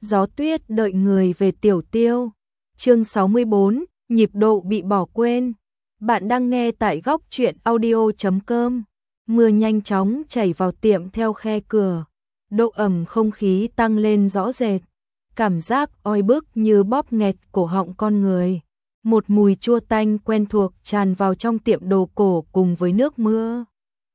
Gió tuyết đợi người về Tiểu Tiêu. Chương 64, nhịp độ bị bỏ quên. Bạn đang nghe tại góc truyện audio.com. Mưa nhanh chóng chảy vào tiệm theo khe cửa. Độ ẩm không khí tăng lên rõ rệt. Cảm giác oi bức như bóp nghẹt cổ họng con người. Một mùi chua tanh quen thuộc tràn vào trong tiệm đồ cổ cùng với nước mưa.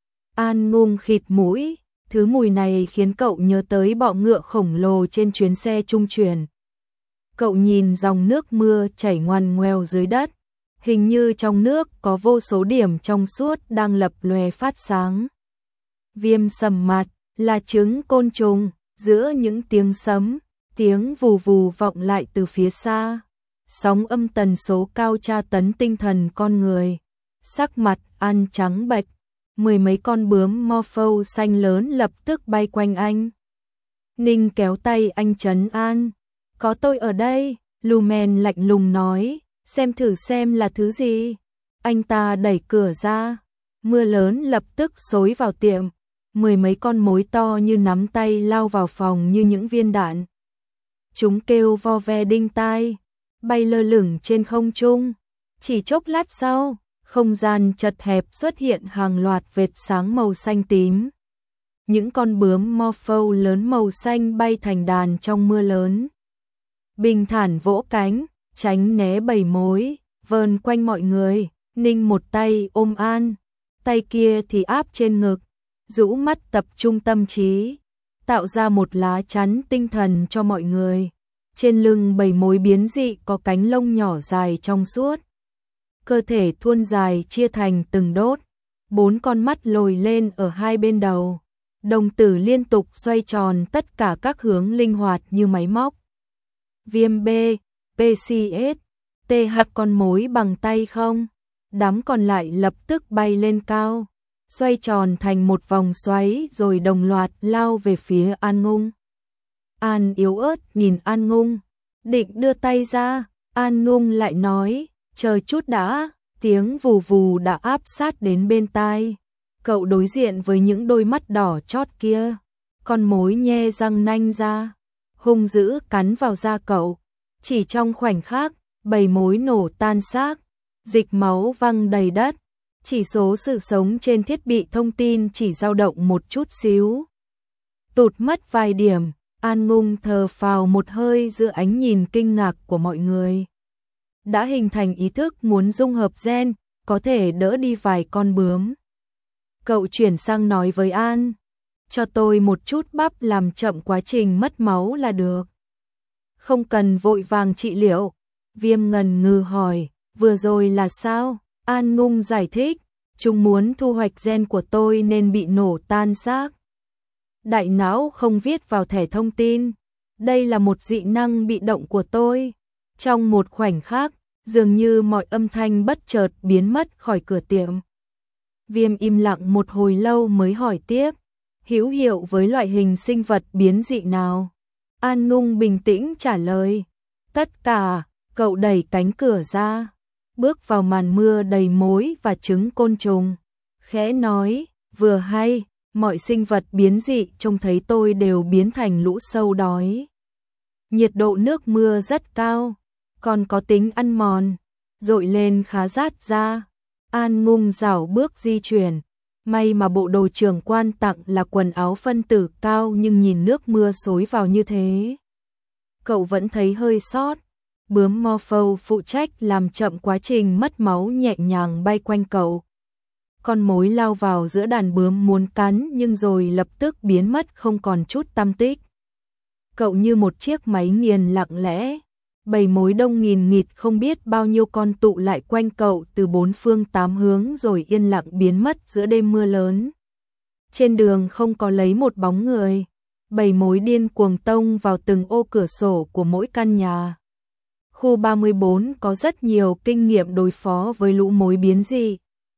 An Ngung khịt mũi. Thứ mùi này khiến cậu nhớ tới bọ ngựa khổng lồ trên chuyến xe trung chuyển. Cậu nhìn dòng nước mưa chảy ngoằn ngoèo dưới đất. Hình như trong nước có vô số điểm trong suốt đang lập lòe phát sáng. Viêm sầm mặt là trứng côn trùng. Giữa những tiếng sấm, tiếng vù vù vọng lại từ phía xa. Sóng âm tần số cao tra tấn tinh thần con người. Sắc mặt An trắng bệch. Mười mấy con bướm morpho xanh lớn lập tức bay quanh anh. Ninh kéo tay anh trấn an. Có tôi ở đây, Lumen lạnh lùng nói, xem thử xem là thứ gì. Anh ta đẩy cửa ra, mưa lớn lập tức xối vào tiệm. Mười mấy con mối to như nắm tay lao vào phòng như những viên đạn. Chúng kêu vo ve đinh tai, bay lơ lửng trên không trung. Chỉ chốc lát sau, không gian chật hẹp xuất hiện hàng loạt vệt sáng màu xanh tím. Những con bướm morpho lớn màu xanh bay thành đàn trong mưa lớn. Bình thản vỗ cánh, tránh né bầy mối, vờn quanh mọi người. Ninh một tay ôm An, tay kia thì áp trên ngực, rũ mắt tập trung tâm trí, tạo ra một lá chắn tinh thần cho mọi người. Trên lưng bầy mối biến dị có cánh lông nhỏ dài trong suốt. Cơ thể thuôn dài chia thành từng đốt, 4 con mắt lồi lên ở hai bên đầu. Đồng tử liên tục xoay tròn tất cả các hướng linh hoạt như máy móc. Viêm B, PCS, TH con mối bằng tay không? Đám còn lại lập tức bay lên cao, xoay tròn thành một vòng xoáy rồi đồng loạt lao về phía An Ngung. An yếu ớt nhìn An Ngung, định đưa tay ra, An Ngung lại nói, chờ chút đã, tiếng vù vù đã áp sát đến bên tai. Cậu đối diện với những đôi mắt đỏ chót kia, con mối nhe răng nanh ra, hung dữ cắn vào da cậu. Chỉ trong khoảnh khắc, bầy mối nổ tan xác, dịch máu văng đầy đất. Chỉ số sự sống trên thiết bị thông tin chỉ dao động một chút xíu. Tụt mất vài điểm, An Ngung thở phào một hơi giữa ánh nhìn kinh ngạc của mọi người. Đã hình thành ý thức muốn dung hợp gen, có thể đỡ đi vài con bướm. Cậu chuyển sang nói với An, cho tôi một chút bắp làm chậm quá trình mất máu là được. Không cần vội vàng trị liệu. Viêm ngần ngừ hỏi, vừa rồi là sao? An Ngung giải thích, chúng muốn thu hoạch gen của tôi nên bị nổ tan xác. Đại não không viết vào thẻ thông tin. Đây là một dị năng bị động của tôi. Trong một khoảnh khắc, dường như mọi âm thanh bất chợt biến mất khỏi cửa tiệm. Viêm im lặng một hồi lâu mới hỏi tiếp, hữu hiệu với loại hình sinh vật biến dị nào? An Ngung bình tĩnh trả lời, tất cả. Cậu đẩy cánh cửa ra, bước vào màn mưa đầy mối và trứng côn trùng. Khẽ nói, vừa hay, mọi sinh vật biến dị trông thấy tôi đều biến thành lũ sâu đói. Nhiệt độ nước mưa rất cao, còn có tính ăn mòn, dội lên khá rát ra. An Ngung rảo bước di chuyển, may mà bộ đồ trưởng quan tặng là quần áo phân tử cao nhưng nhìn nước mưa xối vào như thế. Cậu vẫn thấy hơi sót, bướm morpho phụ trách làm chậm quá trình mất máu nhẹ nhàng bay quanh cậu. Con mối lao vào giữa đàn bướm muốn cắn nhưng rồi lập tức biến mất không còn chút tăm tích. Cậu như một chiếc máy nghiền lặng lẽ. Bầy mối đông nghìn nghịt không biết bao nhiêu con tụ lại quanh cậu từ 4 phương 8 hướng rồi yên lặng biến mất giữa đêm mưa lớn. Trên đường không có lấy một bóng người. Bầy mối điên cuồng tông vào từng ô cửa sổ của mỗi căn nhà. Khu 34 có rất nhiều kinh nghiệm đối phó với lũ mối biến dị.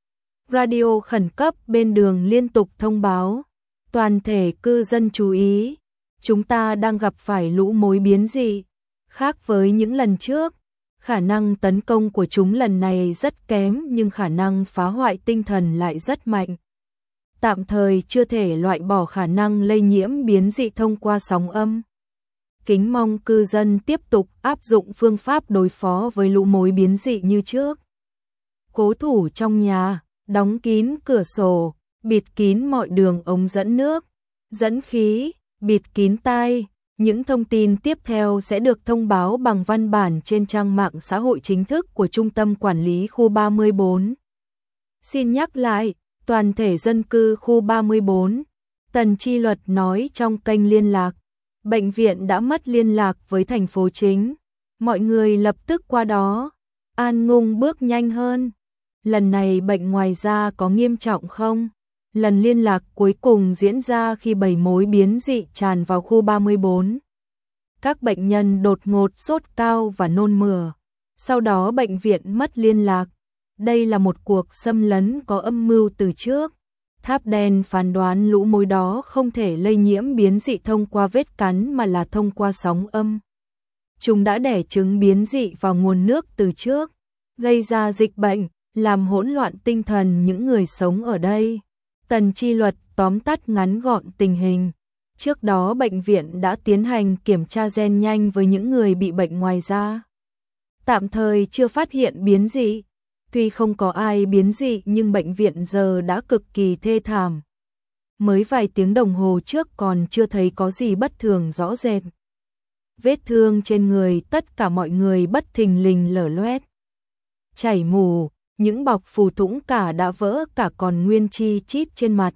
Radio khẩn cấp bên đường liên tục thông báo. Toàn thể cư dân chú ý. Chúng ta đang gặp phải lũ mối biến dị. Khác với những lần trước, khả năng tấn công của chúng lần này rất kém nhưng khả năng phá hoại tinh thần lại rất mạnh. Tạm thời chưa thể loại bỏ khả năng lây nhiễm biến dị thông qua sóng âm. kính mong cư dân tiếp tục áp dụng phương pháp đối phó với lũ mối biến dị như trước. Cố thủ trong nhà, đóng kín cửa sổ, bịt kín mọi đường ống dẫn nước, dẫn khí, bịt kín tai. Những thông tin tiếp theo sẽ được thông báo bằng văn bản trên trang mạng xã hội chính thức của Trung tâm Quản lý khu 34. Xin nhắc lại, toàn thể dân cư khu 34, Tần Chi Luật nói trong kênh liên lạc. Bệnh viện đã mất liên lạc với thành phố chính. Mọi người lập tức qua đó. An Ngung bước nhanh hơn. Lần này bệnh ngoài da có nghiêm trọng không? Lần liên lạc cuối cùng diễn ra khi bầy mối biến dị tràn vào khu 34. Các bệnh nhân đột ngột sốt cao và nôn mửa. Sau đó bệnh viện mất liên lạc. Đây là một cuộc xâm lấn có âm mưu từ trước. Tháp đen phán đoán lũ mối đó không thể lây nhiễm biến dị thông qua vết cắn mà là thông qua sóng âm. Chúng đã đẻ trứng biến dị vào nguồn nước từ trước, gây ra dịch bệnh, làm hỗn loạn tinh thần những người sống ở đây. Tần Chi Luật tóm tắt ngắn gọn tình hình. Trước đó bệnh viện đã tiến hành kiểm tra gen nhanh với những người bị bệnh ngoài da. Tạm thời chưa phát hiện biến dị. Tuy không có ai biến dị nhưng bệnh viện giờ đã cực kỳ thê thảm. Mới vài tiếng đồng hồ trước còn chưa thấy có gì bất thường rõ rệt. Vết thương trên người tất cả mọi người bất thình lình lở loét. Chảy mù, những bọc phù thủng cả đã vỡ cả còn nguyên chi chít trên mặt.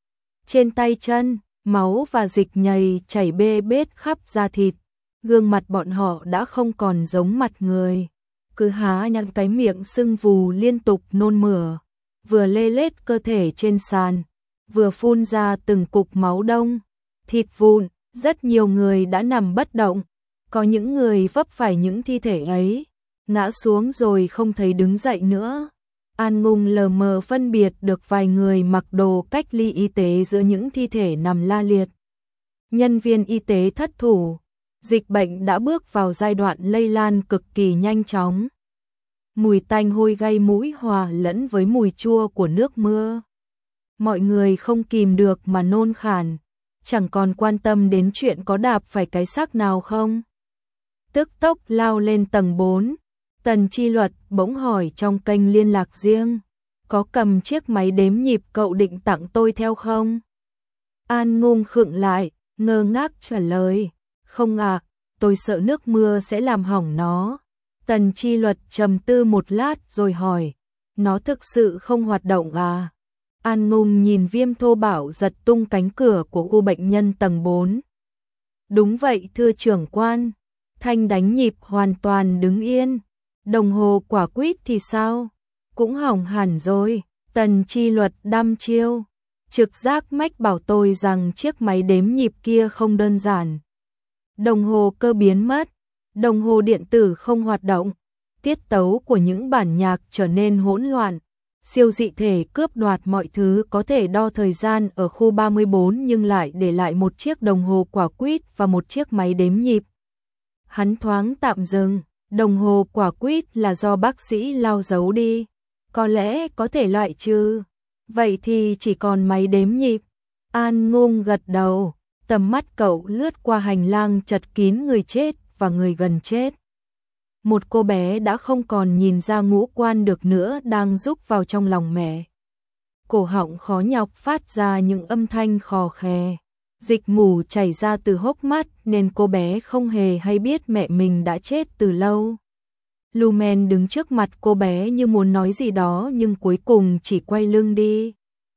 Trên tay chân, máu và dịch nhầy chảy bê bết khắp da thịt. Gương mặt bọn họ đã không còn giống mặt người. Cứ há nhăn cái miệng sưng vù liên tục nôn mửa, vừa lê lết cơ thể trên sàn, vừa phun ra từng cục máu đông, thịt vụn. Rất nhiều người đã nằm bất động, có những người vấp phải những thi thể ấy, ngã xuống rồi không thấy đứng dậy nữa. An Ngung lờ mờ phân biệt được vài người mặc đồ cách ly y tế giữa những thi thể nằm la liệt. Nhân viên y tế thất thủ. Dịch bệnh đã bước vào giai đoạn lây lan cực kỳ nhanh chóng. Mùi tanh hôi gây mũi hòa lẫn với mùi chua của nước mưa. Mọi người không kìm được mà nôn khan, chẳng còn quan tâm đến chuyện có đạp phải cái xác nào không. Tức tốc lao lên tầng 4, Tần Chi Luật bỗng hỏi trong kênh liên lạc riêng, có cầm chiếc máy đếm nhịp cậu định tặng tôi theo không? An Ngung khựng lại, ngơ ngác trả lời, không ạ, tôi sợ nước mưa sẽ làm hỏng nó. Tần Chi Luật trầm tư một lát rồi hỏi, nó thực sự không hoạt động à? An Ngung nhìn Viêm thô bạo giật tung cánh cửa của khu bệnh nhân tầng 4. Đúng vậy thưa trưởng quan, thanh đánh nhịp hoàn toàn đứng yên. Đồng hồ quả quýt thì sao? Cũng hỏng hẳn rồi. Tần Chi Luật đăm chiêu. Trực giác mách bảo tôi rằng chiếc máy đếm nhịp kia không đơn giản. Đồng hồ cơ biến mất, đồng hồ điện tử không hoạt động, tiết tấu của những bản nhạc trở nên hỗn loạn. Siêu dị thể cướp đoạt mọi thứ có thể đo thời gian ở khu 34 nhưng lại để lại một chiếc đồng hồ quả quýt và một chiếc máy đếm nhịp. Hắn thoáng tạm dừng, đồng hồ quả quýt là do bác sĩ lao giấu đi, có lẽ có thể loại trừ. Vậy thì chỉ còn máy đếm nhịp. An Ngung gật đầu, tầm mắt cậu lướt qua hành lang chật kín người chết và người gần chết. Một cô bé đã không còn nhìn ra ngũ quan được nữa đang rúc vào trong lòng mẹ. Cổ họng khó nhọc phát ra những âm thanh khò khè. Dịch mù chảy ra từ hốc mắt nên cô bé không hề hay biết mẹ mình đã chết từ lâu. Lumen đứng trước mặt cô bé như muốn nói gì đó nhưng cuối cùng chỉ quay lưng đi.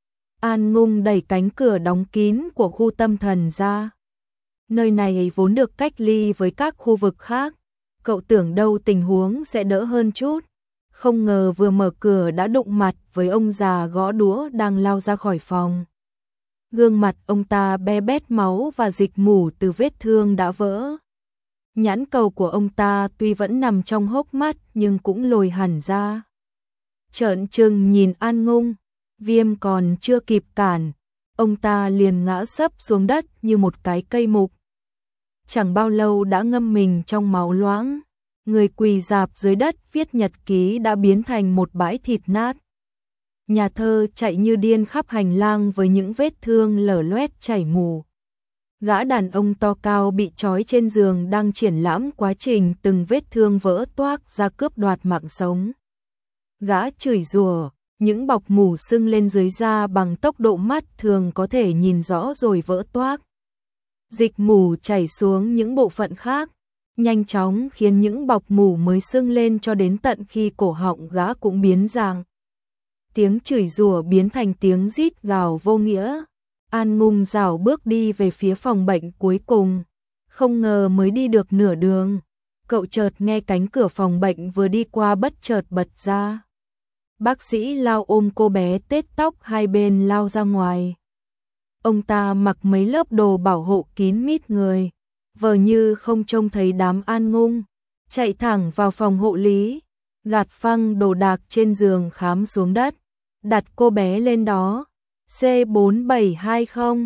An Ngung đẩy cánh cửa đóng kín của khu tâm thần ra. Nơi này vốn được cách ly với các khu vực khác. Cậu tưởng đâu tình huống sẽ đỡ hơn chút. Không ngờ vừa mở cửa đã đụng mặt với ông già gõ đũa đang lao ra khỏi phòng. Gương mặt ông ta be bét máu và dịch mù từ vết thương đã vỡ. Nhãn cầu của ông ta tuy vẫn nằm trong hốc mắt nhưng cũng lồi hẳn ra. Trợn trừng nhìn An Ngung, Viêm còn chưa kịp cản, ông ta liền ngã sấp xuống đất như một cái cây mục. Chẳng bao lâu đã ngâm mình trong máu loãng, người quỳ rạp dưới đất viết nhật ký đã biến thành một bãi thịt nát. Nhà thơ chạy như điên khắp hành lang với những vết thương lở loét chảy mù. Gã đàn ông to cao bị trói trên giường đang triển lãm quá trình từng vết thương vỡ toác ra cướp đoạt mạng sống. Gã chửi rủa, những bọc mủ sưng lên dưới da bằng tốc độ mắt thường có thể nhìn rõ rồi vỡ toác. Dịch mủ chảy xuống những bộ phận khác, nhanh chóng khiến những bọc mủ mới sưng lên cho đến tận khi cổ họng gã cũng biến dạng. Tiếng chửi rủa biến thành tiếng rít gào vô nghĩa. An Ngung rảo bước đi về phía phòng bệnh cuối cùng. Không ngờ mới đi được nửa đường, cậu chợt nghe cánh cửa phòng bệnh vừa đi qua bất chợt bật ra. Bác sĩ Lao ôm cô bé tết tóc hai bên lao ra ngoài. Ông ta mặc mấy lớp đồ bảo hộ kín mít người, vờ như không trông thấy đám An Ngung, chạy thẳng vào phòng hộ lý, gạt phăng đồ đạc trên giường khám xuống đất, đặt cô bé lên đó. C4720,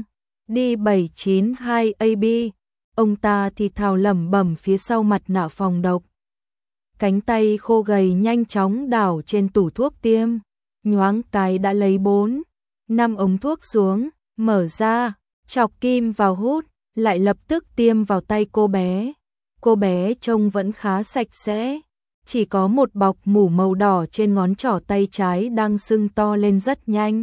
D792AB. Ông ta thì thào lẩm bẩm phía sau mặt nạ phòng độc. Cánh tay khô gầy nhanh chóng đảo trên tủ thuốc tiêm, nhoáng cái đã lấy 4, 5 ống thuốc xuống, mở ra, chọc kim vào hút, lại lập tức tiêm vào tay cô bé. Cô bé trông vẫn khá sạch sẽ, chỉ có một bọc mủ màu đỏ trên ngón trỏ tay trái đang sưng to lên rất nhanh.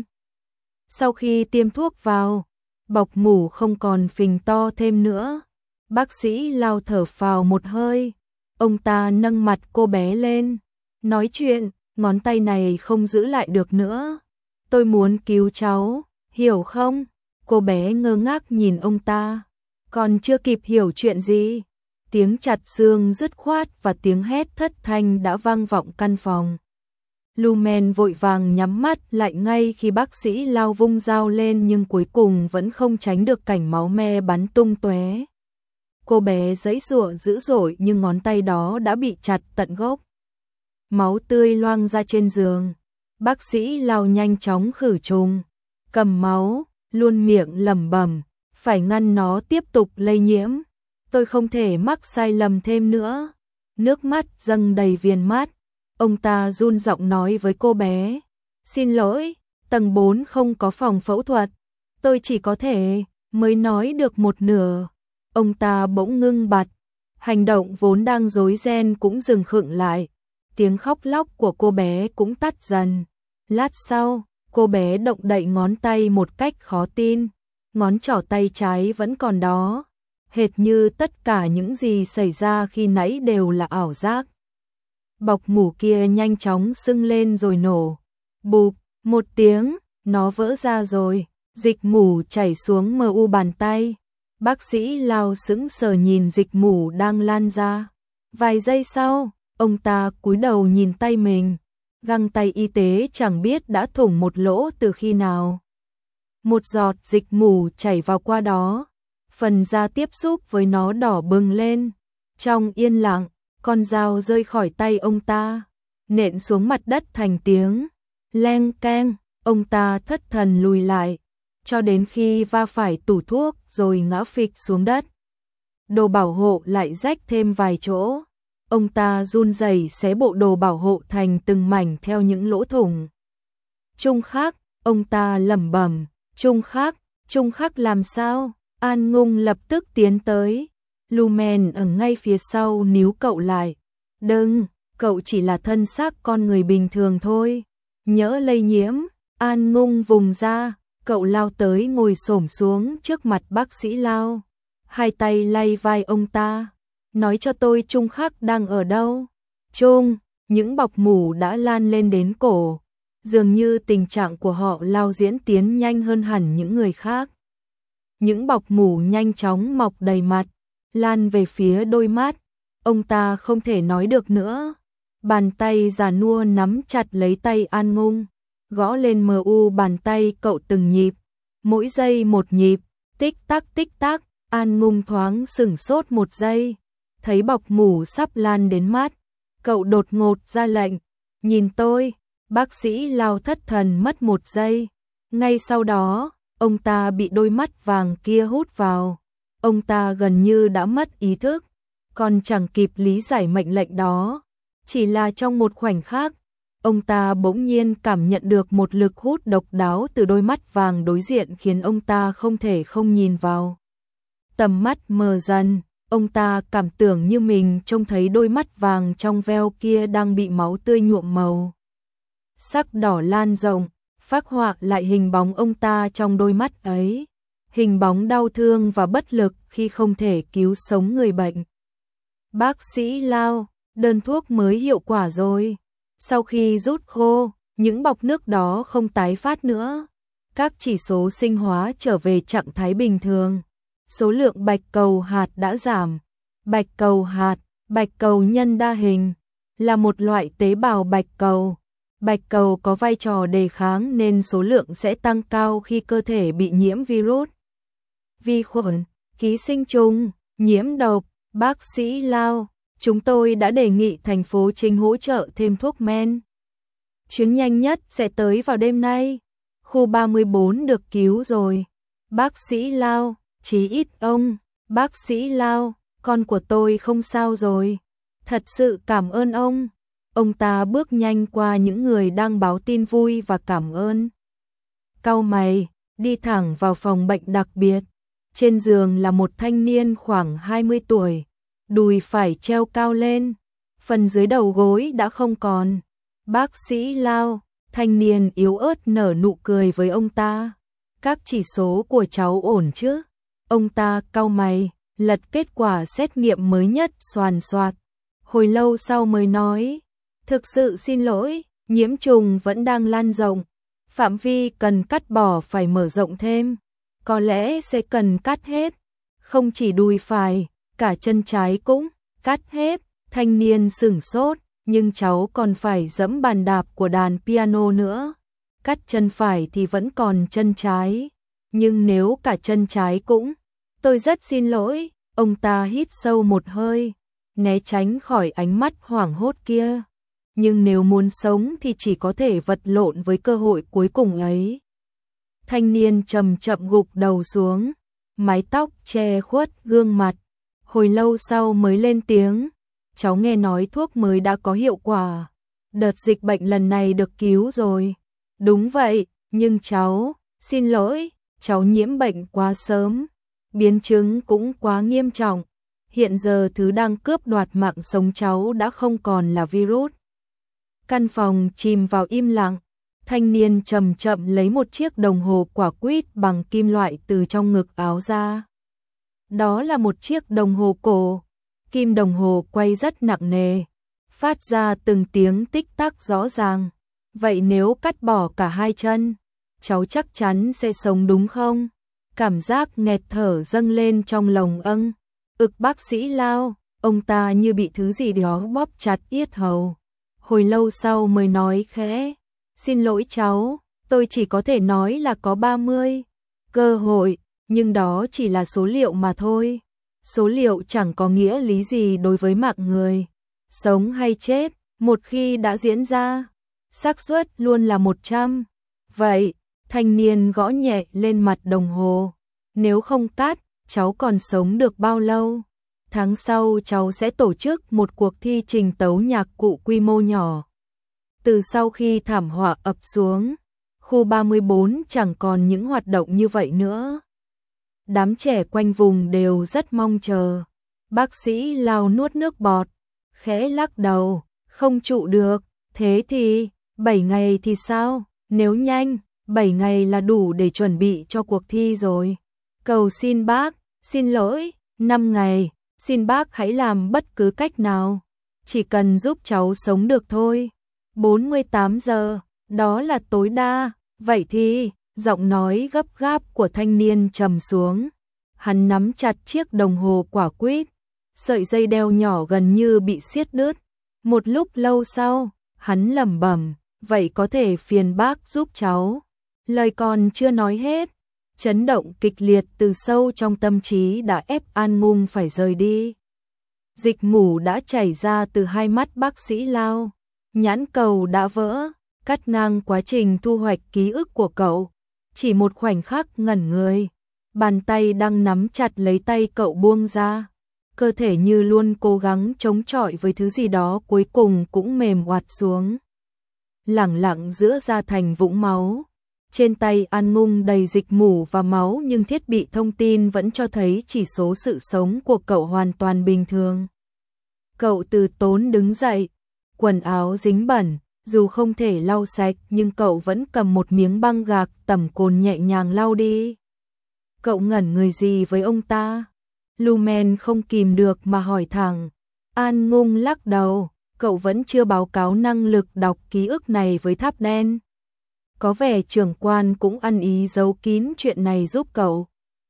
Sau khi tiêm thuốc vào, bọc mủ không còn phình to thêm nữa. Bác sĩ Lao thở phào một hơi. Ông ta nâng mặt cô bé lên, nói chuyện, ngón tay này không giữ lại được nữa. Tôi muốn cứu cháu, hiểu không? Cô bé ngơ ngác nhìn ông ta, còn chưa kịp hiểu chuyện gì. Tiếng chặt xương dứt khoát và tiếng hét thất thanh đã vang vọng căn phòng. Lumen vội vàng nhắm mắt lại ngay khi bác sĩ Lao vung dao lên, nhưng cuối cùng vẫn không tránh được cảnh máu me bắn tung tóe. Cô bé giãy giụa dữ dội nhưng ngón tay đó đã bị chặt tận gốc. Máu tươi loang ra trên giường. Bác sĩ Lao nhanh chóng khử trùng, cầm máu, luôn miệng lẩm bẩm, phải ngăn nó tiếp tục lây nhiễm. Tôi không thể mắc sai lầm thêm nữa. Nước mắt dâng đầy viền mắt. Ông ta run giọng nói với cô bé, xin lỗi, tầng 4 không có phòng phẫu thuật. Tôi chỉ có thể, mới nói được một nửa. Ông ta bỗng ngưng bặt, hành động vốn đang rối ren cũng dừng khựng lại. Tiếng khóc lóc của cô bé cũng tắt dần. Lát sau, cô bé động đậy ngón tay một cách khó tin. Ngón trỏ tay trái vẫn còn đó, hệt như tất cả những gì xảy ra khi nãy đều là ảo giác. Bọc mủ kia nhanh chóng sưng lên rồi nổ. Bụp, một tiếng, nó vỡ ra rồi, dịch mủ chảy xuống mu bàn tay. Bác sĩ Lao sững sờ nhìn dịch mủ đang lan ra. Vài giây sau, ông ta cúi đầu nhìn tay mình. Găng tay y tế chẳng biết đã thủng một lỗ từ khi nào. Một giọt dịch mủ chảy vào qua đó. Phần da tiếp xúc với nó đỏ bừng lên. Trong yên lặng, con dao rơi khỏi tay ông ta, nện xuống mặt đất thành tiếng leng keng. Ông ta thất thần lùi lại, cho đến khi va phải tủ thuốc rồi ngã phịch xuống đất. Đồ bảo hộ lại rách thêm vài chỗ. Ông ta run rẩy xé bộ đồ bảo hộ thành từng mảnh theo những lỗ thủng. Trung Khắc, ông ta lẩm bẩm, Trung Khắc làm sao? An Ngung lập tức tiến tới. Lumen ở ngay phía sau níu cậu lại. Đừng, cậu chỉ là thân xác con người bình thường thôi. Nhỡ lây nhiễm. An Ngung vùng ra, cậu lao tới ngồi xổm xuống trước mặt bác sĩ Lao. Hai tay lay vai ông ta. Nói cho tôi Trung Khắc đang ở đâu? Trung, những bọc mủ đã lan lên đến cổ. Dường như tình trạng của họ Lao diễn tiến nhanh hơn hẳn những người khác. Những bọc mủ nhanh chóng mọc đầy mặt, lan về phía đôi mắt. Ông ta không thể nói được nữa. Bàn tay già nua nắm chặt lấy tay An Ngung, gõ lên mu bàn tay cậu từng nhịp, mỗi giây một nhịp, tích tắc, An Ngung thoáng sửng sốt một giây, thấy bọc mủ sắp lan đến mắt, cậu đột ngột ra lệnh, nhìn tôi. Bác sĩ Lao thất thần mất một giây, ngay sau đó, ông ta bị đôi mắt vàng kia hút vào, ông ta gần như đã mất ý thức, còn chẳng kịp lý giải mệnh lệnh đó, chỉ là trong một khoảnh khắc. Ông ta bỗng nhiên cảm nhận được một lực hút độc đáo từ đôi mắt vàng đối diện khiến ông ta không thể không nhìn vào. Tầm mắt mờ dần, ông ta cảm tưởng như mình trông thấy đôi mắt vàng trong veo kia đang bị máu tươi nhuộm màu. Sắc đỏ lan rộng, phác họa lại hình bóng ông ta trong đôi mắt ấy. Hình bóng đau thương và bất lực khi không thể cứu sống người bệnh. Bác sĩ Lao, đơn thuốc mới hiệu quả rồi. Sau khi rút khô, những bọc nước đó không tái phát nữa. Các chỉ số sinh hóa trở về trạng thái bình thường. Số lượng bạch cầu hạt đã giảm. Bạch cầu hạt, bạch cầu nhân đa hình, là một loại tế bào bạch cầu. Bạch cầu có vai trò đề kháng nên số lượng sẽ tăng cao khi cơ thể bị nhiễm virus, vi khuẩn, ký sinh trùng, nhiễm độc. Bác sĩ Lao, chúng tôi đã đề nghị thành phố Trinh hỗ trợ thêm thuốc men. Chuyến nhanh nhất sẽ tới vào đêm nay. Khu 34 được cứu rồi. Bác sĩ Lao, chí ít ông. Bác sĩ Lao, con của tôi không sao rồi. Thật sự cảm ơn ông. Ông ta bước nhanh qua những người đang báo tin vui và cảm ơn. Cau mày, đi thẳng vào phòng bệnh đặc biệt. Trên giường là một thanh niên khoảng 20 tuổi, đùi phải treo cao lên, phần dưới đầu gối đã không còn. Bác sĩ Lao, thanh niên yếu ớt nở nụ cười với ông ta. Các chỉ số của cháu ổn chứ? Ông ta cau mày, lật kết quả xét nghiệm mới nhất xoàn xoạt. Hồi lâu sau mới nói, thực sự xin lỗi, nhiễm trùng vẫn đang lan rộng. Phạm vi cần cắt bỏ phải mở rộng thêm. Có lẽ sẽ cần cắt hết. Không chỉ đùi phải, cả chân trái cũng cắt hết. Thanh niên sửng sốt, nhưng cháu còn phải giẫm bàn đạp của đàn piano nữa. Cắt chân phải thì vẫn còn chân trái. Nhưng nếu cả chân trái cũng, tôi rất xin lỗi. Ông ta hít sâu một hơi, né tránh khỏi ánh mắt hoảng hốt kia. Nhưng nếu muốn sống thì chỉ có thể vật lộn với cơ hội cuối cùng ấy. Thanh niên chậm chậm gục đầu xuống, mái tóc che khuất gương mặt. Hồi lâu sau mới lên tiếng, cháu nghe nói thuốc mới đã có hiệu quả. Đợt dịch bệnh lần này được cứu rồi. Đúng vậy, nhưng cháu, xin lỗi, cháu nhiễm bệnh quá sớm. Biến chứng cũng quá nghiêm trọng. Hiện giờ thứ đang cướp đoạt mạng sống cháu đã không còn là virus. Căn phòng chìm vào im lặng. Thanh niên chậm chậm lấy một chiếc đồng hồ quả quýt bằng kim loại từ trong ngực áo ra. Đó là một chiếc đồng hồ cổ. Kim đồng hồ quay rất nặng nề, phát ra từng tiếng tích tắc rõ ràng. Vậy nếu cắt bỏ cả hai chân, cháu chắc chắn sẽ sống đúng không? Cảm giác nghẹt thở dâng lên trong lồng âng. Bác sĩ Lao, ông ta như bị thứ gì đó bóp chặt yết hầu. Hồi lâu sau mới nói khẽ, xin lỗi cháu, tôi chỉ có thể nói là có 30 cơ hội, nhưng đó chỉ là số liệu mà thôi. Số liệu chẳng có nghĩa lý gì đối với mạng người. Sống hay chết, một khi đã diễn ra, xác suất luôn là 100. Vậy, thanh niên gõ nhẹ lên mặt đồng hồ. Nếu không cắt, cháu còn sống được bao lâu? Tháng sau cháu sẽ tổ chức một cuộc thi trình tấu nhạc cụ quy mô nhỏ. Từ sau khi thảm họa ập xuống, khu 34 chẳng còn những hoạt động như vậy nữa. Đám trẻ quanh vùng đều rất mong chờ. Bác sĩ Lao nuốt nước bọt, khẽ lắc đầu, không trụ được. Thế thì, 7 ngày thì sao? Nếu nhanh, 7 ngày là đủ để chuẩn bị cho cuộc thi rồi. Cầu xin bác, xin lỗi, 5 ngày, xin bác hãy làm bất cứ cách nào. Chỉ cần giúp cháu sống được thôi. 48 giờ, đó là tối đa. Vậy thì, giọng nói gấp gáp của thanh niên trầm xuống. Hắn nắm chặt chiếc đồng hồ quả quýt, sợi dây đeo nhỏ gần như bị siết đứt. Một lúc lâu sau, hắn lẩm bẩm, vậy có thể phiền bác giúp cháu. Lời còn chưa nói hết, chấn động kịch liệt từ sâu trong tâm trí đã ép An Ngung phải rời đi. Dịch mủ đã chảy ra từ hai mắt bác sĩ Lao, nhãn cầu đã vỡ, cắt ngang quá trình thu hoạch ký ức của cậu. Chỉ một khoảnh khắc ngẩn người, bàn tay đang nắm chặt lấy tay cậu buông ra. Cơ thể như luôn cố gắng chống chọi với thứ gì đó cuối cùng cũng mềm oặt xuống. Lẳng lặng giữa ra thành vũng máu. Trên tay An Ngung đầy dịch mủ và máu nhưng thiết bị thông tin vẫn cho thấy chỉ số sự sống của cậu hoàn toàn bình thường. Cậu từ tốn đứng dậy, quần áo dính bẩn, dù không thể lau sạch nhưng cậu vẫn cầm một miếng băng gạc tẩm cồn nhẹ nhàng lau đi. Cậu ngẩn người gì với ông ta? Lumen không kìm được mà hỏi thẳng. An Ngung lắc đầu, cậu vẫn chưa báo cáo năng lực đọc ký ức này với Tháp Đen. Có vẻ trưởng quan cũng ăn ý giấu kín chuyện này giúp cậu.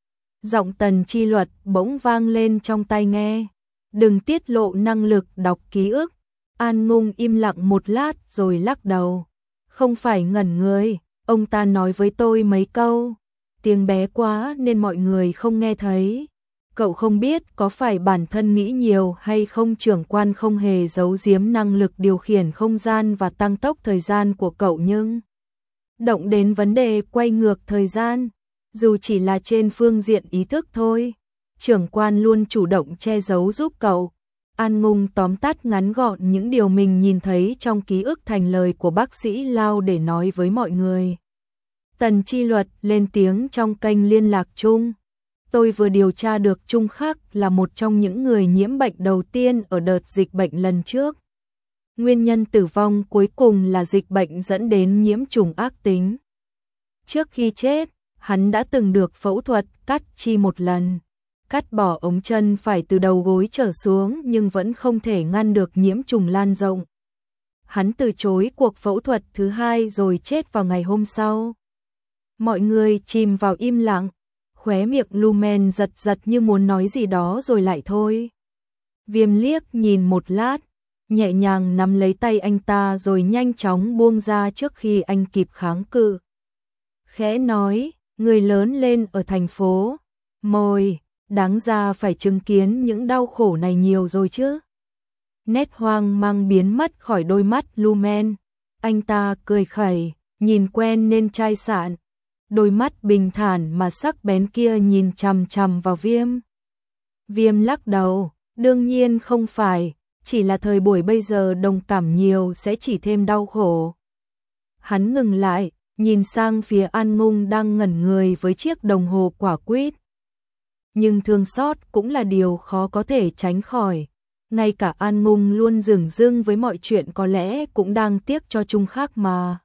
Giọng Tần Chi Luật bỗng vang lên trong tai nghe. Đừng tiết lộ năng lực đọc ký ức. An Ngung im lặng một lát rồi lắc đầu. Không phải ngẩn người, ông ta nói với tôi mấy câu. Tiếng bé quá nên mọi người không nghe thấy. Cậu không biết có phải bản thân nghĩ nhiều hay không, trưởng quan không hề giấu giếm năng lực điều khiển không gian và tăng tốc thời gian của cậu, nhưng động đến vấn đề quay ngược thời gian, dù chỉ là trên phương diện ý thức thôi, trưởng quan luôn chủ động che giấu giúp cậu. An Ngung tóm tắt ngắn gọn những điều mình nhìn thấy trong ký ức thành lời của bác sĩ Lao để nói với mọi người. Tần Chi Luật lên tiếng trong kênh liên lạc chung. Tôi vừa điều tra được Trung Khắc là một trong những người nhiễm bệnh đầu tiên ở đợt dịch bệnh lần trước. Nguyên nhân tử vong cuối cùng là dịch bệnh dẫn đến nhiễm trùng ác tính. Trước khi chết, hắn đã từng được phẫu thuật cắt chi một lần. Cắt bỏ ống chân phải từ đầu gối trở xuống nhưng vẫn không thể ngăn được nhiễm trùng lan rộng. Hắn từ chối cuộc phẫu thuật thứ hai rồi chết vào ngày hôm sau. Mọi người chìm vào im lặng, khóe miệng Lumen giật giật như muốn nói gì đó rồi lại thôi. Viêm liếc nhìn một lát, nhẹ nhàng nắm lấy tay anh ta rồi nhanh chóng buông ra trước khi anh kịp kháng cự. Khẽ nói, người lớn lên ở thành phố, mồi, đáng ra phải chứng kiến những đau khổ này nhiều rồi chứ. Nét hoang mang biến mất khỏi đôi mắt Lumen, anh ta cười khẩy, nhìn quen nên chai sạn. Đôi mắt bình thản mà sắc bén kia nhìn chằm chằm vào Viêm. Viêm lắc đầu, đương nhiên không phải, chỉ là thời buổi bây giờ đồng cảm nhiều sẽ chỉ thêm đau khổ. Hắn ngừng lại, nhìn sang phía An Ngung đang ngẩn người với chiếc đồng hồ quả quýt. Nhưng thương xót cũng là điều khó có thể tránh khỏi. Ngay cả An Ngung luôn dửng dưng với mọi chuyện có lẽ cũng đang tiếc cho Trung Khắc mà.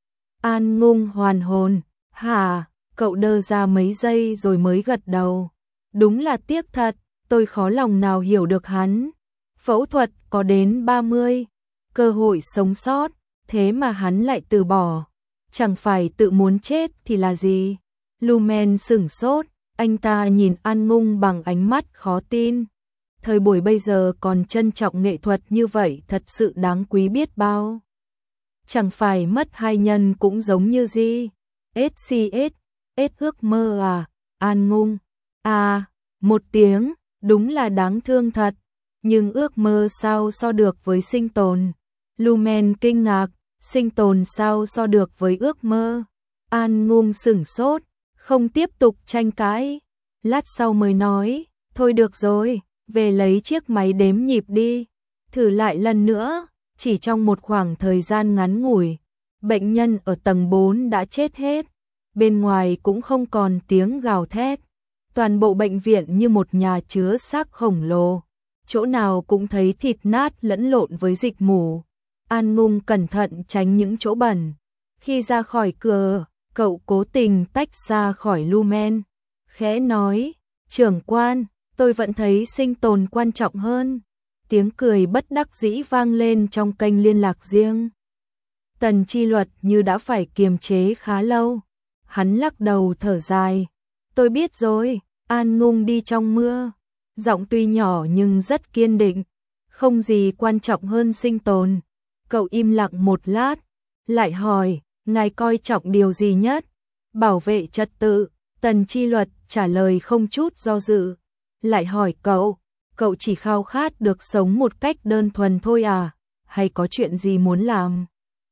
An Ngung hoàn hồn. Hả, cậu đơ ra mấy giây rồi mới gật đầu. Đúng là tiếc thật, tôi khó lòng nào hiểu được hắn. Phẫu thuật có đến 30, cơ hội sống sót, thế mà hắn lại từ bỏ. Chẳng phải tự muốn chết thì là gì? Lumen sửng sốt, anh ta nhìn An Ngung bằng ánh mắt khó tin. Thời buổi bây giờ còn trân trọng nghệ thuật như vậy thật sự đáng quý biết bao. Chẳng phải mất hai nhân cũng giống như gì? SCS, ước mơ à, An Ngung. À, một tiếng, đúng là đáng thương thật. Nhưng ước mơ sao so được với sinh tồn? Lumen kinh ngạc, sinh tồn sao so được với ước mơ? An Ngung sửng sốt, không tiếp tục tranh cãi. Lát sau mới nói, thôi được rồi, về lấy chiếc máy đếm nhịp đi. Thử lại lần nữa, chỉ trong một khoảng thời gian ngắn ngủi. Bệnh nhân ở tầng 4 đã chết hết, bên ngoài cũng không còn tiếng gào thét. Toàn bộ bệnh viện như một nhà chứa xác khổng lồ, chỗ nào cũng thấy thịt nát lẫn lộn với dịch mù. An Ngung cẩn thận tránh những chỗ bẩn. Khi ra khỏi cửa, cậu cố tình tách ra khỏi Lumen, khẽ nói, trưởng quan, tôi vẫn thấy sinh tồn quan trọng hơn. Tiếng cười bất đắc dĩ vang lên trong kênh liên lạc riêng. Tần Chi Luật như đã phải kiềm chế khá lâu. Hắn lắc đầu thở dài. Tôi biết rồi, An Ngung đi trong mưa. Giọng tuy nhỏ nhưng rất kiên định. Không gì quan trọng hơn sinh tồn. Cậu im lặng một lát, lại hỏi, ngài coi trọng điều gì nhất? Bảo vệ trật tự. Tần Chi Luật trả lời không chút do dự. Lại hỏi cậu chỉ khao khát được sống một cách đơn thuần thôi à? Hay có chuyện gì muốn làm?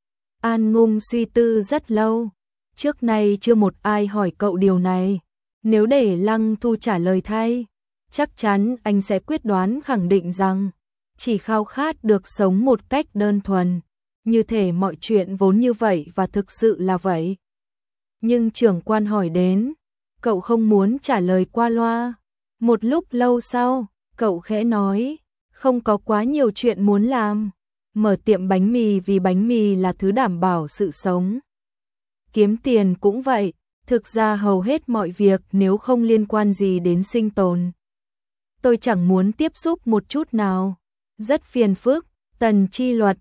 An Ngung suy tư rất lâu. Trước nay chưa một ai hỏi cậu điều này. Nếu để Lăng Thu trả lời thay, chắc chắn anh sẽ quyết đoán khẳng định rằng chỉ khao khát được sống một cách đơn thuần. Như thể mọi chuyện vốn như vậy và thực sự là vậy. Nhưng trưởng quan hỏi đến, cậu không muốn trả lời qua loa. Một lúc lâu sau, cậu khẽ nói, không có quá nhiều chuyện muốn làm. Mở tiệm bánh mì vì bánh mì là thứ đảm bảo sự sống. Kiếm tiền cũng vậy, thực ra hầu hết mọi việc nếu không liên quan gì đến sinh tồn. Tôi chẳng muốn tiếp xúc một chút nào. Rất phiền phức. Tần Chi Luật,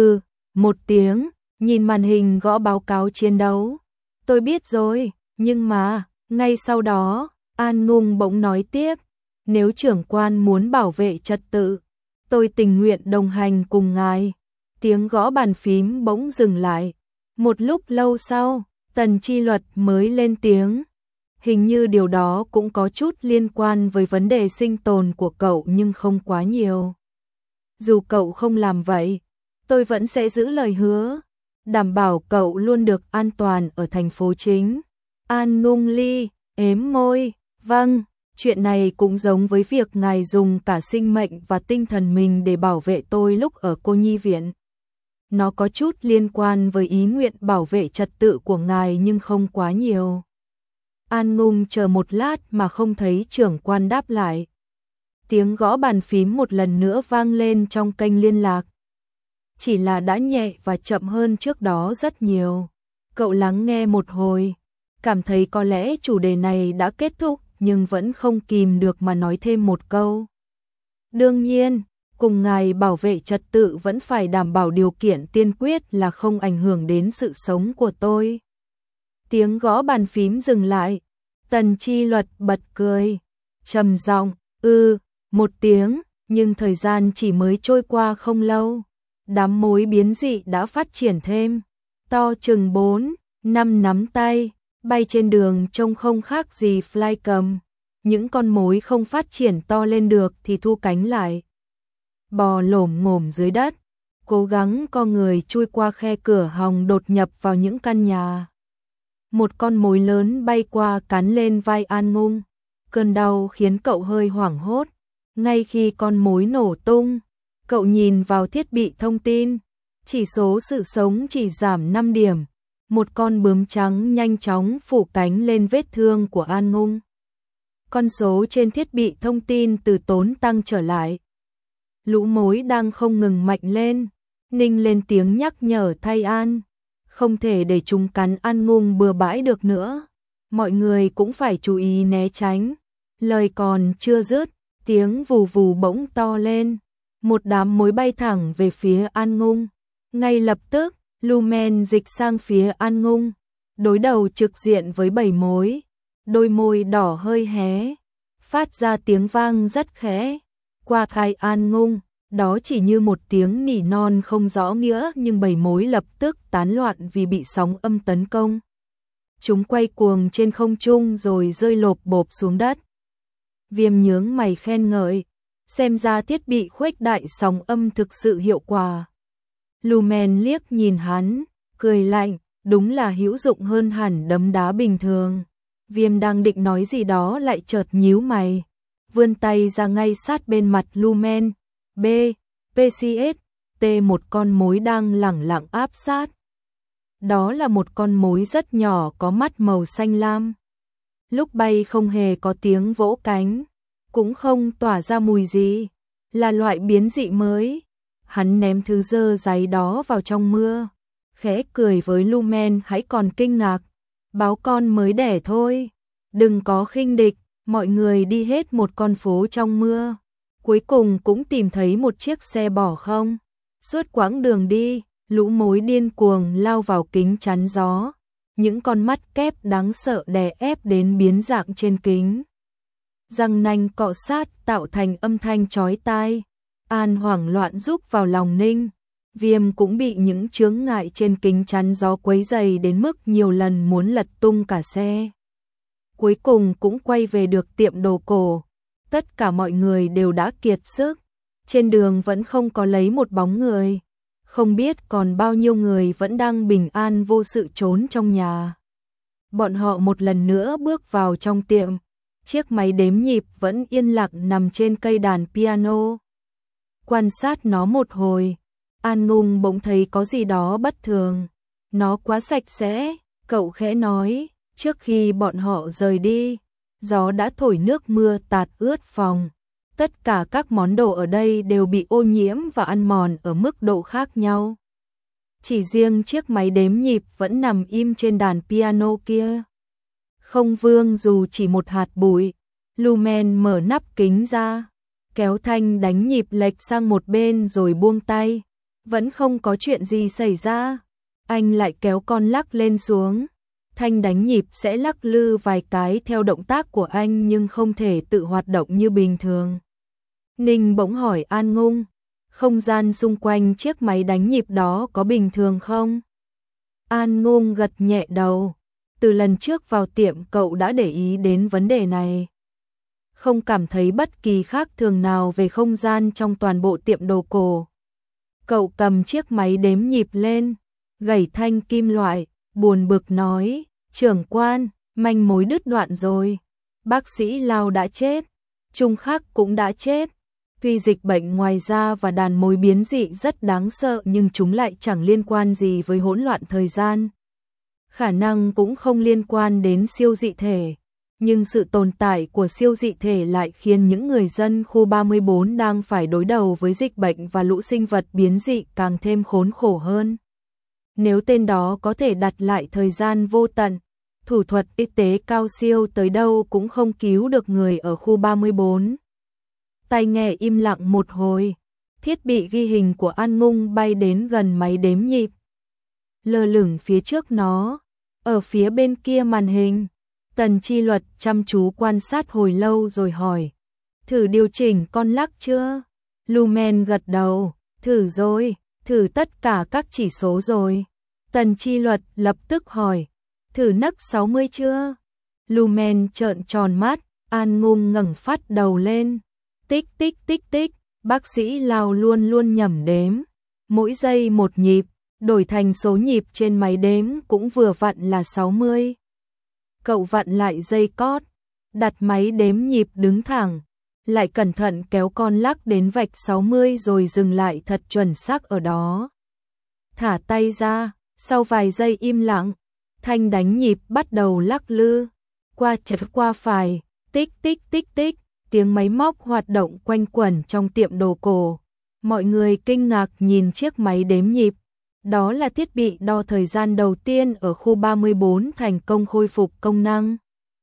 một tiếng, nhìn màn hình gõ báo cáo chiến đấu. Tôi biết rồi, nhưng mà, ngay sau đó, An Ngung bỗng nói tiếp, nếu trưởng quan muốn bảo vệ trật tự, tôi tình nguyện đồng hành cùng ngài. Tiếng gõ bàn phím bỗng dừng lại. Một lúc lâu sau, Tần Chi Luật mới lên tiếng. Hình như điều đó cũng có chút liên quan với vấn đề sinh tồn của cậu nhưng không quá nhiều. Dù cậu không làm vậy, tôi vẫn sẽ giữ lời hứa, đảm bảo cậu luôn được an toàn ở thành phố chính. An Ngung Ly, ếm môi, vâng, chuyện này cũng giống với việc ngài dùng cả sinh mệnh và tinh thần mình để bảo vệ tôi lúc ở cô nhi viện. Nó có chút liên quan với ý nguyện bảo vệ trật tự của ngài nhưng không quá nhiều. An Ngung chờ một lát mà không thấy trưởng quan đáp lại. Tiếng gõ bàn phím một lần nữa vang lên trong kênh liên lạc. Chỉ là đã nhẹ và chậm hơn trước đó rất nhiều. Cậu lắng nghe một hồi, cảm thấy có lẽ chủ đề này đã kết thúc nhưng vẫn không kìm được mà nói thêm một câu. Đương nhiên, cùng ngài bảo vệ trật tự vẫn phải đảm bảo điều kiện tiên quyết là không ảnh hưởng đến sự sống của tôi. Tiếng gõ bàn phím dừng lại. Tần Chi Luật bật cười, trầm giọng, một tiếng, nhưng thời gian chỉ mới trôi qua không lâu. Đám mối biến dị đã phát triển thêm, to chừng 4, 5 nắm tay, bay trên đường trông không khác gì fly cầm. Những con mối không phát triển to lên được thì thu cánh lại, bò lổm ngổm dưới đất, cố gắng co người chui qua khe cửa hòng đột nhập vào những căn nhà. Một con mối lớn bay qua cắn lên vai An Ngung. Cơn đau khiến cậu hơi hoảng hốt. Ngay khi con mối nổ tung, cậu nhìn vào thiết bị thông tin. Chỉ số sự sống chỉ giảm 5 điểm. Một con bướm trắng nhanh chóng phủ cánh lên vết thương của An Ngung. Con số trên thiết bị thông tin từ tốn tăng trở lại. Lũ mối đang không ngừng mạnh lên. Ninh lên tiếng nhắc nhở thay An. Không thể để chúng cắn An Ngung bừa bãi được nữa. Mọi người cũng phải chú ý né tránh. Lời còn chưa dứt, tiếng vù vù bỗng to lên. Một đám mối bay thẳng về phía An Ngung. Ngay lập tức, Lumen dịch sang phía An Ngung, đối đầu trực diện với 7 mối. Đôi môi đỏ hơi hé, phát ra tiếng vang rất khẽ. Qua tai An Ngung, đó chỉ như một tiếng nỉ non không rõ nghĩa nhưng 7 mối lập tức tán loạn vì bị sóng âm tấn công. Chúng quay cuồng trên không trung rồi rơi lộp bộp xuống đất. Viêm nhướng mày khen ngợi, xem ra thiết bị khuếch đại sóng âm thực sự hiệu quả. Lumen liếc nhìn hắn, cười lạnh, đúng là hữu dụng hơn hẳn đấm đá bình thường. Viêm đang định nói gì đó lại chợt nhíu mày, vươn tay ra ngay sát bên mặt Lumen. PCS, một con mối đang lẳng lặng áp sát. Đó là một con mối rất nhỏ có mắt màu xanh lam. Lúc bay không hề có tiếng vỗ cánh, cũng không tỏa ra mùi gì, là loại biến dị mới. Hắn ném thứ dơ giấy đó vào trong mưa, khẽ cười với Lumen hãy còn kinh ngạc. Báo con mới đẻ thôi, đừng có khinh địch, mọi người đi hết một con phố trong mưa. Cuối cùng cũng tìm thấy một chiếc xe bỏ không. Suốt quãng đường đi, lũ mối điên cuồng lao vào kính chắn gió. Những con mắt kép đáng sợ đè ép đến biến dạng trên kính. Răng nanh cọ sát tạo thành âm thanh chói tai. An hoảng loạn rúc vào lòng Ninh. Viêm cũng bị những chướng ngại trên kính chắn gió quấy dày đến mức nhiều lần muốn lật tung cả xe. Cuối cùng cũng quay về được tiệm đồ cổ. Tất cả mọi người đều đã kiệt sức. Trên đường vẫn không có lấy một bóng người. Không biết còn bao nhiêu người vẫn đang bình an vô sự trốn trong nhà. Bọn họ một lần nữa bước vào trong tiệm. Chiếc máy đếm nhịp vẫn yên lặng nằm trên cây đàn piano. Quan sát nó một hồi, An Ngung bỗng thấy có gì đó bất thường. Nó quá sạch sẽ, Cậu khẽ nói, trước khi bọn họ rời đi, gió đã thổi nước mưa tạt ướt phòng. Tất cả các món đồ ở đây đều bị ô nhiễm và ăn mòn ở mức độ khác nhau. Chỉ riêng chiếc máy đếm nhịp vẫn nằm im trên đàn piano kia. Không vương dù chỉ một hạt bụi. Lumen mở nắp kính ra, kéo thanh đánh nhịp lệch sang một bên rồi buông tay. Vẫn không có chuyện gì xảy ra. Anh lại kéo con lắc lên xuống. Thanh đánh nhịp sẽ lắc lư vài cái theo động tác của anh nhưng không thể tự hoạt động như bình thường. Ninh bỗng hỏi An Ngung, không gian xung quanh chiếc máy đánh nhịp đó có bình thường không? An Ngung gật nhẹ đầu. Từ lần trước vào tiệm cậu đã để ý đến vấn đề này. Không cảm thấy bất kỳ khác thường nào về không gian trong toàn bộ tiệm đồ cổ. Cậu cầm chiếc máy đếm nhịp lên, gảy thanh kim loại, buồn bực nói, trưởng quan, manh mối đứt đoạn rồi. Bác sĩ Lao đã chết, Trung Khắc cũng đã chết. Tuy dịch bệnh ngoài da và đàn mối biến dị rất đáng sợ nhưng chúng lại chẳng liên quan gì với hỗn loạn thời gian. Khả năng cũng không liên quan đến siêu dị thể. Nhưng sự tồn tại của siêu dị thể lại khiến những người dân khu 34 đang phải đối đầu với dịch bệnh và lũ sinh vật biến dị càng thêm khốn khổ hơn. Nếu tên đó có thể đặt lại thời gian vô tận, thủ thuật y tế cao siêu tới đâu cũng không cứu được người ở khu 34. Tai nghe im lặng một hồi, thiết bị ghi hình của An Ngung bay đến gần máy đếm nhịp. Lơ lửng phía trước nó, ở phía bên kia màn hình, Tần Chi Luật chăm chú quan sát hồi lâu rồi hỏi, thử điều chỉnh con lắc chưa? Lumen gật đầu, thử rồi, thử tất cả các chỉ số rồi. Tần Chi Luật lập tức hỏi, thử nấc 60 chưa? Lumen trợn tròn mắt, An Ngung ngẩng phát đầu lên. Tích tích tích tích, bác sĩ Lao luôn luôn nhẩm đếm. Mỗi giây một nhịp, đổi thành số nhịp trên máy đếm cũng vừa vặn là 60. Cậu vặn lại dây cót, đặt máy đếm nhịp đứng thẳng, lại cẩn thận kéo con lắc đến vạch 60 rồi dừng lại thật chuẩn xác ở đó. Thả tay ra, sau vài giây im lặng, thanh đánh nhịp bắt đầu lắc lư, qua trái qua phải, tích tích tích tích, tiếng máy móc hoạt động quanh quẩn trong tiệm đồ cổ. Mọi người kinh ngạc nhìn chiếc máy đếm nhịp. Đó là thiết bị đo thời gian đầu tiên ở khu 34 thành công khôi phục công năng.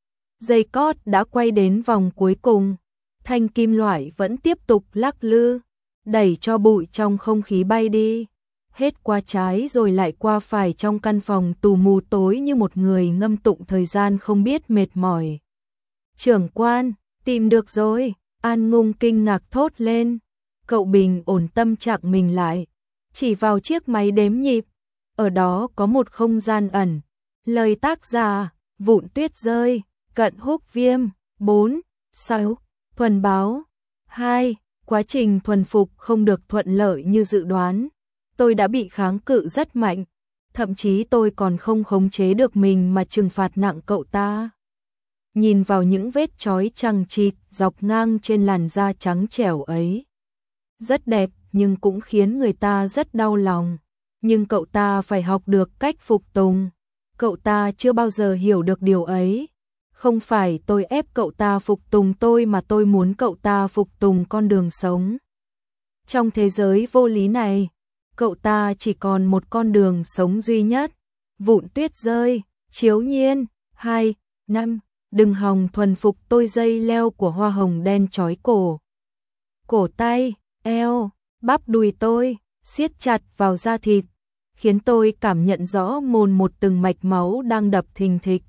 Dây cót đã quay đến vòng cuối cùng. Thanh kim loại vẫn tiếp tục lắc lư, đẩy cho bụi trong không khí bay đi. Hết qua trái rồi lại qua phải trong căn phòng tù mù tối như một người ngâm tụng thời gian không biết mệt mỏi. Trưởng quan, tìm được rồi, An Ngung kinh ngạc thốt lên. Cậu bình ổn tâm trạng mình lại, chỉ vào chiếc máy đếm nhịp. Ở đó có một không gian ẩn. Lời tác giả, vụn tuyết rơi, cận húc viêm, 4, 6, thuần báo, 2, quá trình thuần phục không được thuận lợi như dự đoán. Tôi đã bị kháng cự rất mạnh, thậm chí tôi còn không khống chế được mình mà trừng phạt nặng cậu ta. Nhìn vào những vết chói chằng chịt dọc ngang trên làn da trắng trẻo ấy. Rất đẹp nhưng cũng khiến người ta rất đau lòng. Nhưng cậu ta phải học được cách phục tùng. Cậu ta chưa bao giờ hiểu được điều ấy. Không phải tôi ép cậu ta phục tùng tôi mà tôi muốn cậu ta phục tùng con đường sống. Trong thế giới vô lý này, cậu ta chỉ còn một con đường sống duy nhất. Vụn tuyết rơi, chiếu nhiên, 2, 5, đừng hòng thuần phục tôi. Dây leo của hoa hồng đen trói cổ. Cổ tay, eo, bắp đùi tôi, siết chặt vào da thịt, khiến tôi cảm nhận rõ mồn một từng mạch máu đang đập thình thịch.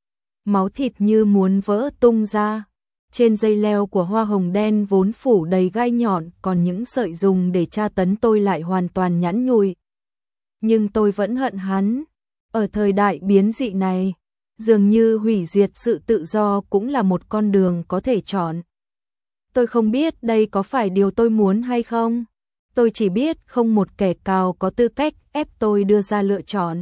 Máu thịt như muốn vỡ tung ra. Trên dây leo của hoa hồng đen vốn phủ đầy gai nhọn, còn những sợi dùng để tra tấn tôi lại hoàn toàn nhẵn nhụi. Nhưng tôi vẫn hận hắn. Ở thời đại biến dị này, dường như hủy diệt sự tự do cũng là một con đường có thể chọn. Tôi không biết đây có phải điều tôi muốn hay không. Tôi chỉ biết không một kẻ cào có tư cách ép tôi đưa ra lựa chọn.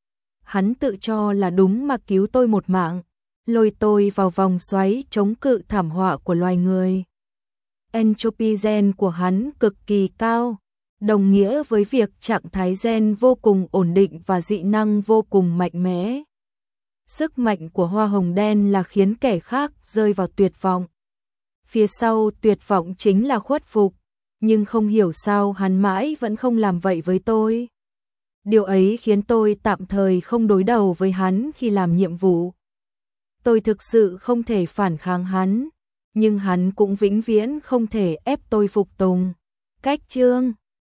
Hắn tự cho là đúng mà cứu tôi một mạng, lôi tôi vào vòng xoáy chống cự thảm họa của loài người. Entropy gen của hắn cực kỳ cao, đồng nghĩa với việc trạng thái gen vô cùng ổn định và dị năng vô cùng mạnh mẽ. Sức mạnh của hoa hồng đen là khiến kẻ khác rơi vào tuyệt vọng. Phía sau tuyệt vọng chính là khuất phục, nhưng không hiểu sao hắn mãi vẫn không làm vậy với tôi. Điều ấy khiến tôi tạm thời không đối đầu với hắn khi làm nhiệm vụ. Tôi thực sự không thể phản kháng hắn, nhưng hắn cũng vĩnh viễn không thể ép tôi phục tùng. Cách chương